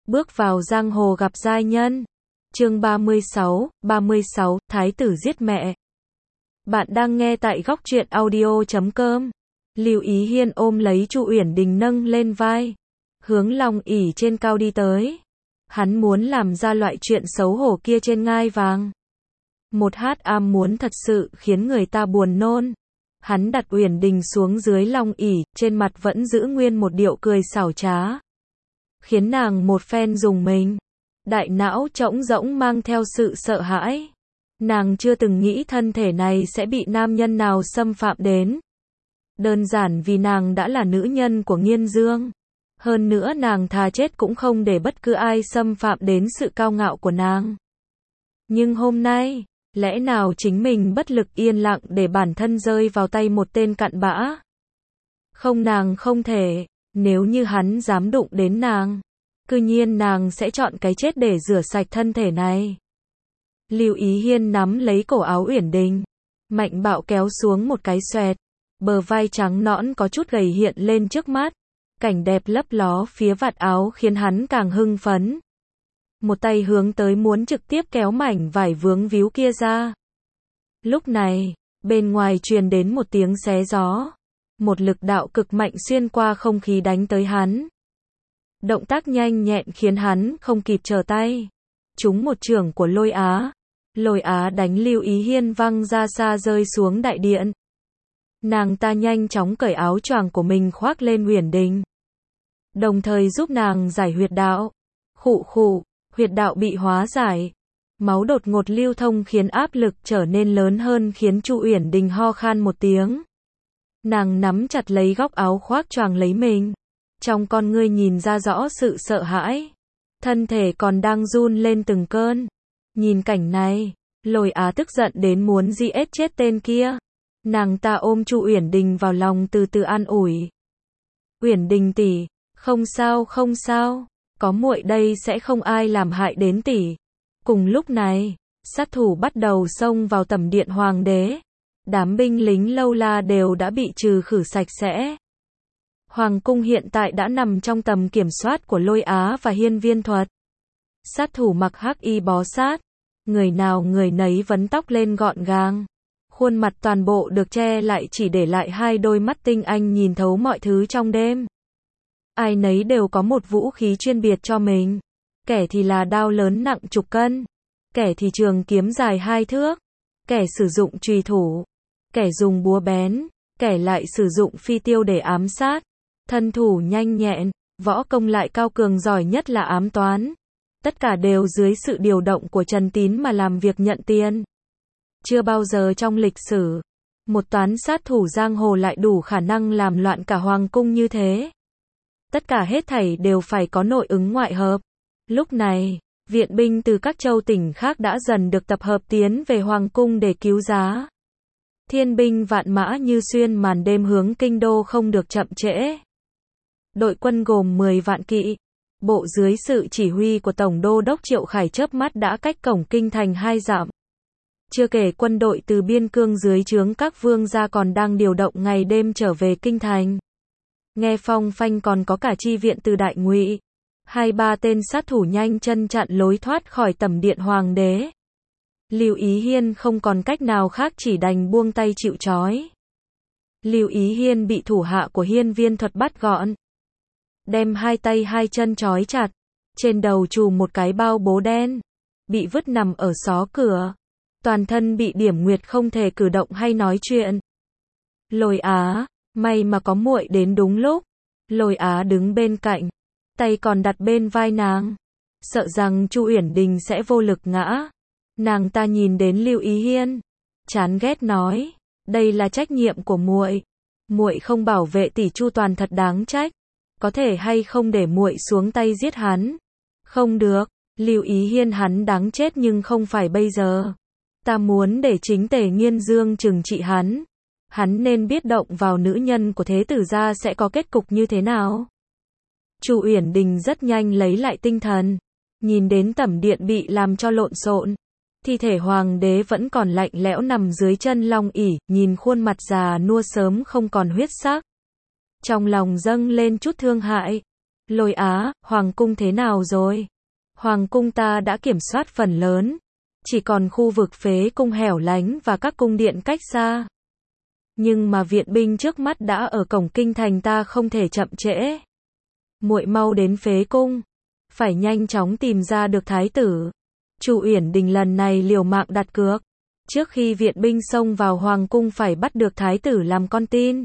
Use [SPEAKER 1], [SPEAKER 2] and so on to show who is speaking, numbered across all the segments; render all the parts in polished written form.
[SPEAKER 1] Bước vào giang hồ gặp giai nhân. Chương 36, Thái tử giết mẹ. Bạn đang nghe tại góc truyện audio.com. Lưu Ý Hiên ôm lấy Chu Uyển Đình nâng lên vai, hướng Long ỷ trên cao đi tới. Hắn muốn làm ra loại chuyện xấu hổ kia trên ngai vàng. Một hát am muốn thật sự khiến người ta buồn nôn. Hắn đặt Uyển Đình xuống dưới Long ỷ, trên mặt vẫn giữ nguyên một điệu cười xảo trá, khiến nàng một phen rùng mình. Đại não trống rỗng mang theo sự sợ hãi. Nàng chưa từng nghĩ thân thể này sẽ bị nam nhân nào xâm phạm đến. Đơn giản vì nàng đã là nữ nhân của Nghiên Dương. Hơn nữa nàng thà chết cũng không để bất cứ ai xâm phạm đến sự cao ngạo của nàng. Nhưng hôm nay, lẽ nào chính mình bất lực yên lặng để bản thân rơi vào tay một tên cặn bã? Không, nàng không thể. Nếu như hắn dám đụng đến nàng, cư nhiên nàng sẽ chọn cái chết để rửa sạch thân thể này. Lưu Ý Hiên nắm lấy cổ áo Uyển Đình, mạnh bạo kéo xuống một cái xoẹt. Bờ vai trắng nõn có chút gầy hiện lên trước mắt. Cảnh đẹp lấp ló phía vạt áo khiến hắn càng hưng phấn. Một tay hướng tới muốn trực tiếp kéo mảnh vải vướng víu kia ra. Lúc này, bên ngoài truyền đến một tiếng xé gió. Một lực đạo cực mạnh xuyên qua không khí đánh tới hắn. Động tác nhanh nhẹn khiến hắn không kịp trở tay. Trúng một chưởng của Lôi Á. Lôi Á đánh Lưu Ý Hiên văng ra xa rơi xuống đại điện. Nàng ta nhanh chóng cởi áo choàng của mình khoác lên Uyển Đình, đồng thời giúp nàng giải huyệt đạo. Khụ khụ, huyệt đạo bị hóa giải. Máu đột ngột lưu thông khiến áp lực trở nên lớn hơn, khiến Chu Uyển Đình ho khan một tiếng. Nàng nắm chặt lấy góc áo khoác choàng lấy mình. Trong con ngươi nhìn ra rõ sự sợ hãi. Thân thể còn đang run lên từng cơn. Nhìn cảnh này, Lôi Á tức giận đến muốn giết chết tên kia. Nàng ta ôm Chu Uyển Đình vào lòng từ từ an ủi. Uyển Đình tỷ, không sao không sao, có muội đây sẽ không ai làm hại đến tỷ. Cùng lúc này, sát thủ bắt đầu xông vào tẩm điện hoàng đế. Đám binh lính lâu la đều đã bị trừ khử sạch sẽ. Hoàng cung hiện tại đã nằm trong tầm kiểm soát của Lôi Á và Hiên Viên Thuật. Sát thủ mặc hắc y bó sát, người nào người nấy vấn tóc lên gọn gàng. Khuôn mặt toàn bộ được che lại, chỉ để lại hai đôi mắt tinh anh nhìn thấu mọi thứ trong đêm. Ai nấy đều có một vũ khí chuyên biệt cho mình. Kẻ thì là đao lớn nặng chục cân, kẻ thì trường kiếm dài 2 thước, kẻ sử dụng chùy thủ, kẻ dùng búa bén, kẻ lại sử dụng phi tiêu để ám sát. Thân thủ nhanh nhẹn, võ công lại cao cường, giỏi nhất là ám toán. Tất cả đều dưới sự điều động của Trần Tín mà làm việc nhận tiền. Chưa bao giờ trong lịch sử, một toán sát thủ giang hồ lại đủ khả năng làm loạn cả hoàng cung như thế. Tất cả hết thảy đều phải có nội ứng ngoại hợp. Lúc này, viện binh từ các châu tỉnh khác đã dần được tập hợp tiến về hoàng cung để cứu giá. Thiên binh vạn mã như xuyên màn đêm hướng kinh đô không được chậm trễ. Đội quân gồm 10 vạn kỵ, bộ dưới sự chỉ huy của Tổng đô đốc Triệu Khải chớp mắt đã cách cổng kinh thành 2 dặm. Chưa kể quân đội từ biên cương dưới trướng các vương gia còn đang điều động ngày đêm trở về kinh thành. Nghe phong phanh còn có cả chi viện từ Đại Ngụy. 2-3 tên sát thủ nhanh chân chặn lối thoát khỏi tẩm điện hoàng đế. Lưu Ý Hiên không còn cách nào khác, chỉ đành buông tay chịu trói. Lưu Ý Hiên bị thủ hạ của Hiên Viên Thuật bắt gọn, đem 2 tay 2 chân trói chặt, trên đầu trùm một cái bao bố đen, bị vứt nằm ở xó cửa. Toàn thân bị điểm nguyệt, không thể cử động hay nói chuyện. Lôi Á, may mà có muội đến đúng lúc. Lôi Á đứng bên cạnh, tay còn đặt bên vai nàng, sợ rằng Chu Uyển Đình sẽ vô lực ngã. Nàng ta nhìn đến Lưu Ý Hiên, chán ghét nói, đây là trách nhiệm của muội. Muội không bảo vệ tỷ chu toàn thật đáng trách. Có thể hay không để muội xuống tay giết hắn? Không được, Lưu Ý Hiên hắn đáng chết nhưng không phải bây giờ. Ta muốn để chính Tề Nghiên Dương trừng trị hắn. Hắn nên biết động vào nữ nhân của thế tử gia sẽ có kết cục như thế nào. Chu Uyển Đình rất nhanh lấy lại tinh thần. Nhìn đến tẩm điện bị làm cho lộn xộn. Thi thể hoàng đế vẫn còn lạnh lẽo nằm dưới chân Long ỷ, nhìn khuôn mặt già nua sớm không còn huyết sắc. Trong lòng dâng lên chút thương hại. Lôi Á, hoàng cung thế nào rồi? Hoàng cung ta đã kiểm soát phần lớn, chỉ còn khu vực phế cung hẻo lánh và các cung điện cách xa. Nhưng mà viện binh trước mắt đã ở cổng kinh thành, ta không thể chậm trễ. Muội mau đến phế cung, phải nhanh chóng tìm ra được thái tử. Chu Uyển Đình lần này liều mạng đặt cược, trước khi viện binh xông vào hoàng cung phải bắt được thái tử làm con tin.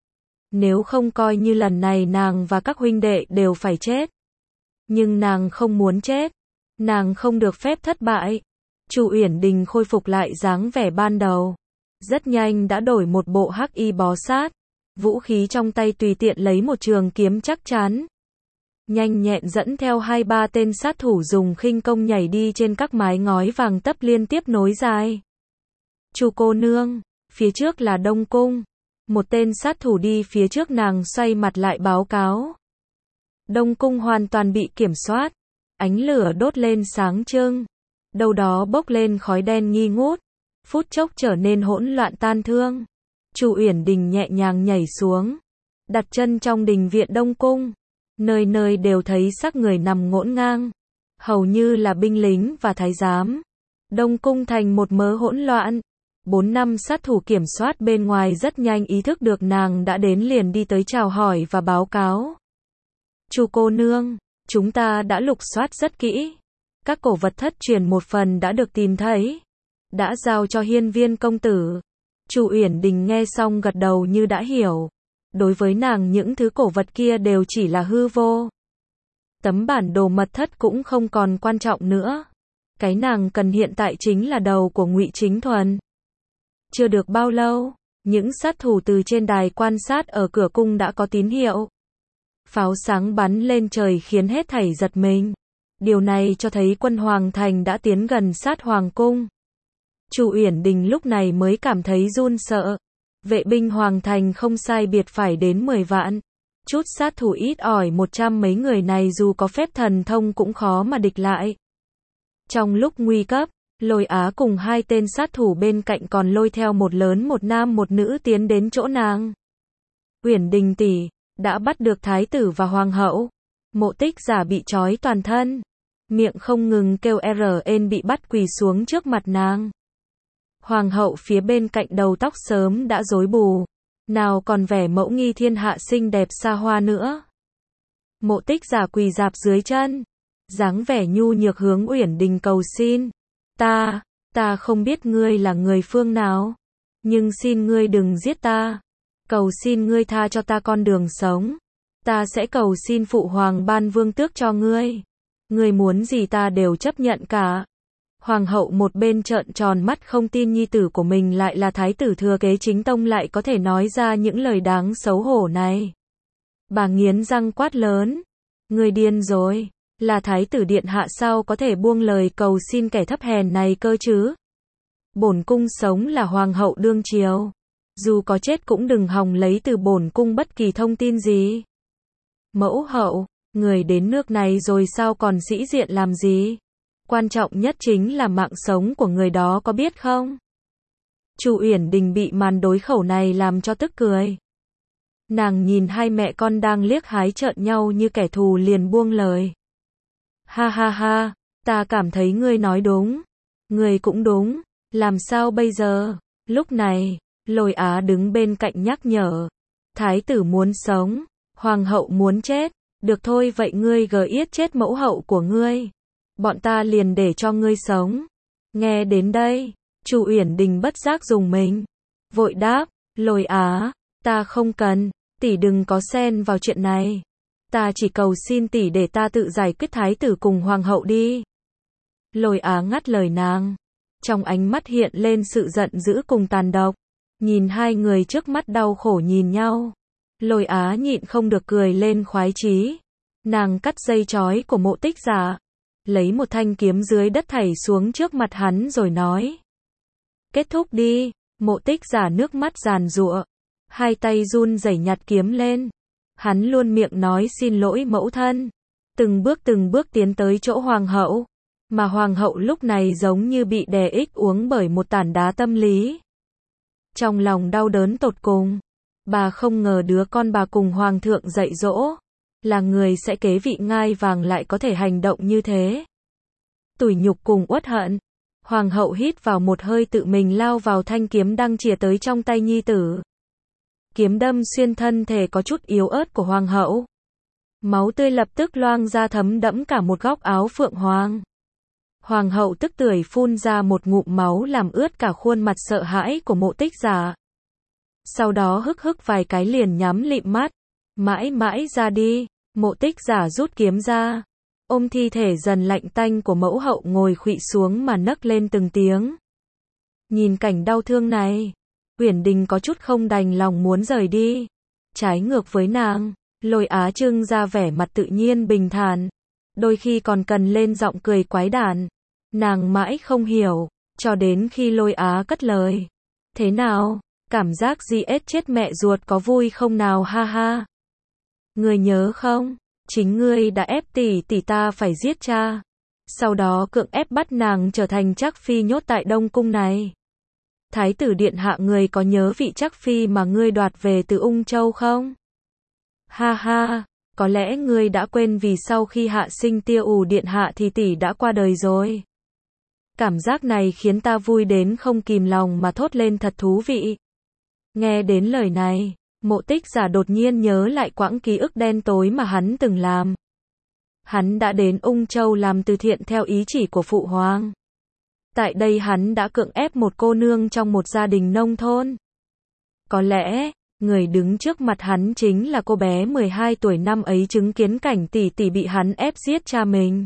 [SPEAKER 1] Nếu không coi như lần này nàng và các huynh đệ đều phải chết. Nhưng nàng không muốn chết, nàng không được phép thất bại. Chu Uyển Đình khôi phục lại dáng vẻ ban đầu, rất nhanh đã đổi một bộ hắc y bó sát, vũ khí trong tay tùy tiện lấy một trường kiếm chắc chắn. Nhanh nhẹn dẫn theo 2-3 tên sát thủ dùng khinh công nhảy đi trên các mái ngói vàng tấp liên tiếp nối dài. Chu cô nương, phía trước là Đông Cung. Một tên sát thủ đi phía trước nàng xoay mặt lại báo cáo. Đông Cung hoàn toàn bị kiểm soát, ánh lửa đốt lên sáng trưng, đâu đó bốc lên khói đen nghi ngút, phút chốc trở nên hỗn loạn tan thương. Chu Uyển Đình nhẹ nhàng nhảy xuống, đặt chân trong đình viện Đông Cung, nơi nơi đều thấy xác người nằm ngổn ngang, hầu như là binh lính và thái giám. Đông Cung thành một mớ hỗn loạn. 4-5 sát thủ kiểm soát bên ngoài rất nhanh ý thức được nàng đã đến, liền đi tới chào hỏi và báo cáo. Chu cô nương, chúng ta đã lục soát rất kỹ. Các cổ vật thất truyền một phần đã được tìm thấy, đã giao cho Hiên Viên công tử. Chu Uyển Đình nghe xong gật đầu như đã hiểu. Đối với nàng những thứ cổ vật kia đều chỉ là hư vô. Tấm bản đồ mật thất cũng không còn quan trọng nữa. Cái nàng cần hiện tại chính là đầu của Ngụy Chính Thuần. Chưa được bao lâu, những sát thủ từ trên đài quan sát ở cửa cung đã có tín hiệu. Pháo sáng bắn lên trời khiến hết thảy giật mình. Điều này cho thấy quân Hoàng Thành đã tiến gần sát Hoàng cung. Chu Uyển Đình lúc này mới cảm thấy run sợ. Vệ binh Hoàng Thành không sai biệt phải đến 10 vạn. Chút sát thủ ít ỏi 100 mấy người này dù có phép thần thông cũng khó mà địch lại. Trong lúc nguy cấp, Lôi Á cùng 2 tên sát thủ bên cạnh còn lôi theo một lớn một nam một nữ tiến đến chỗ nàng. Uyển Đình tỷ, đã bắt được thái tử và hoàng hậu. Mộ Tích Giả bị trói toàn thân, miệng không ngừng kêu RN bị bắt quỳ xuống trước mặt nàng. Hoàng hậu phía bên cạnh đầu tóc sớm đã rối bù, nào còn vẻ mẫu nghi thiên hạ xinh đẹp xa hoa nữa. Mộ Tích Giả quỳ rạp dưới chân, dáng vẻ nhu nhược hướng Uyển Đình cầu xin. Ta không biết ngươi là người phương nào, nhưng xin ngươi đừng giết ta. Cầu xin ngươi tha cho ta con đường sống. Ta sẽ cầu xin phụ hoàng ban vương tước cho ngươi. Ngươi muốn gì ta đều chấp nhận cả. Hoàng hậu một bên trợn tròn mắt không tin nhi tử của mình lại là thái tử thừa kế chính tông lại có thể nói ra những lời đáng xấu hổ này. Bà nghiến răng quát lớn. Ngươi điên rồi. Là thái tử điện hạ sao có thể buông lời cầu xin kẻ thấp hèn này cơ chứ? Bổn cung sống là hoàng hậu đương triều. Dù có chết cũng đừng hòng lấy từ bổn cung bất kỳ thông tin gì. Mẫu hậu, người đến nước này rồi sao còn sĩ diện làm gì? Quan trọng nhất chính là mạng sống của người đó có biết không? Chu Uyển Đình bị màn đối khẩu này làm cho tức cười. Nàng nhìn 2 mẹ con đang liếc hái trợn nhau như kẻ thù liền buông lời. Ha ha ha, ta cảm thấy ngươi nói đúng. Ngươi cũng đúng, làm sao bây giờ? Lúc này, Lôi Á đứng bên cạnh nhắc nhở. Thái tử muốn sống, hoàng hậu muốn chết. Được thôi vậy ngươi yết chết mẫu hậu của ngươi. Bọn ta liền để cho ngươi sống. Nghe đến đây, Chu Uyển Đình bất giác dùng mình. Vội đáp, Lôi Á, ta không cần, tỷ đừng có xen vào chuyện này. Ta chỉ cầu xin tỷ để ta tự giải quyết thái tử cùng hoàng hậu đi. Lôi Á ngắt lời nàng. Trong ánh mắt hiện lên sự giận dữ cùng tàn độc. Nhìn 2 người trước mắt đau khổ nhìn nhau. Lôi Á nhịn không được cười lên khoái chí. Nàng cắt dây trói của Mộ Tích Giả, lấy một thanh kiếm dưới đất thảy xuống trước mặt hắn rồi nói. Kết thúc đi. Mộ Tích Giả nước mắt giàn giụa, 2 tay run rẩy nhặt kiếm lên. Hắn luôn miệng nói xin lỗi mẫu thân, từng bước tiến tới chỗ hoàng hậu, mà hoàng hậu lúc này giống như bị đè ích uống bởi một tảng đá tâm lý. Trong lòng đau đớn tột cùng, bà không ngờ đứa con bà cùng hoàng thượng dạy dỗ, là người sẽ kế vị ngai vàng lại có thể hành động như thế. Tủi nhục cùng uất hận. Hoàng hậu hít vào một hơi tự mình lao vào thanh kiếm đang chìa tới trong tay nhi tử. Kiếm đâm xuyên thân thể có chút yếu ớt của hoàng hậu. Máu tươi lập tức loang ra thấm đẫm cả một góc áo phượng hoàng. Hoàng hậu tức tưởi phun ra một ngụm máu làm ướt cả khuôn mặt sợ hãi của Mộ Tích Giả. Sau đó hức hức vài cái liền nhắm lịm mắt. Mãi mãi ra đi. Mộ Tích Giả rút kiếm ra. Ôm thi thể dần lạnh tanh của mẫu hậu ngồi khuỵu xuống mà nấc lên từng tiếng. Nhìn cảnh đau thương này, Uyển Đình có chút không đành lòng muốn rời đi. Trái ngược với nàng, Lôi Á trưng ra vẻ mặt tự nhiên bình thản. Đôi khi còn cần lên giọng cười quái đản. Nàng mãi không hiểu, cho đến khi Lôi Á cất lời. Thế nào, cảm giác giết chết mẹ ruột có vui không nào ha ha. Ngươi nhớ không? Chính ngươi đã ép tỷ tỷ ta phải giết cha. Sau đó cưỡng ép bắt nàng trở thành Trác Phi nhốt tại Đông Cung này. Thái tử điện hạ người có nhớ vị Trác Phi mà ngươi đoạt về từ Ung Châu không? Ha ha, có lẽ ngươi đã quên vì sau khi hạ sinh Tiêu Ù điện hạ thì tỷ đã qua đời rồi. Cảm giác này khiến ta vui đến không kìm lòng mà thốt lên thật thú vị. Nghe đến lời này, Mộ Tích Giả đột nhiên nhớ lại quãng ký ức đen tối mà hắn từng làm. Hắn đã đến Ung Châu làm từ thiện theo ý chỉ của phụ hoàng. Tại đây hắn đã cưỡng ép một cô nương trong một gia đình nông thôn. Có lẽ, người đứng trước mặt hắn chính là cô bé 12 tuổi năm ấy chứng kiến cảnh tỷ tỷ bị hắn ép giết cha mình.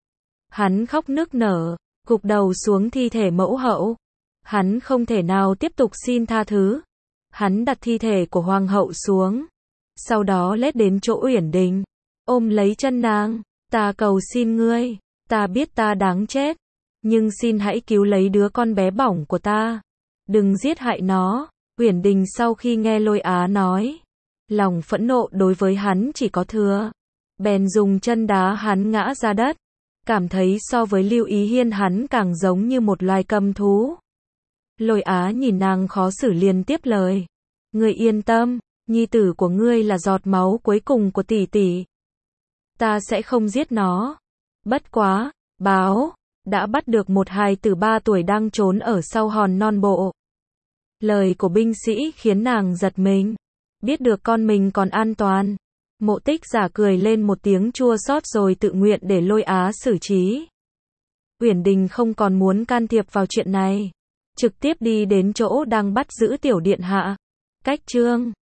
[SPEAKER 1] Hắn khóc nức nở, gục đầu xuống thi thể mẫu hậu. Hắn không thể nào tiếp tục xin tha thứ. Hắn đặt thi thể của hoàng hậu xuống. Sau đó lết đến chỗ Uyển Đình. Ôm lấy chân nàng. Ta cầu xin ngươi. Ta biết ta đáng chết. Nhưng xin hãy cứu lấy đứa con bé bỏng của ta. Đừng giết hại nó. Uyển Đình sau khi nghe Lôi Á nói. Lòng phẫn nộ đối với hắn chỉ có thừa. Bèn dùng chân đá hắn ngã ra đất. Cảm thấy so với Lưu Ý Hiên hắn càng giống như một loài cầm thú. Lôi Á nhìn nàng khó xử liền tiếp lời. Ngươi yên tâm, nhi tử của ngươi là giọt máu cuối cùng của tỷ tỷ. Ta sẽ không giết nó. Bất quá, báo, đã bắt được một hài tử 3 tuổi đang trốn ở sau hòn non bộ. Lời của binh sĩ khiến nàng giật mình. Biết được con mình còn an toàn. Mộ Tích Giả cười lên một tiếng chua xót rồi tự nguyện để Lôi Á xử trí. Uyển Đình không còn muốn can thiệp vào chuyện này. Trực tiếp đi đến chỗ đang bắt giữ tiểu điện hạ. Cách chương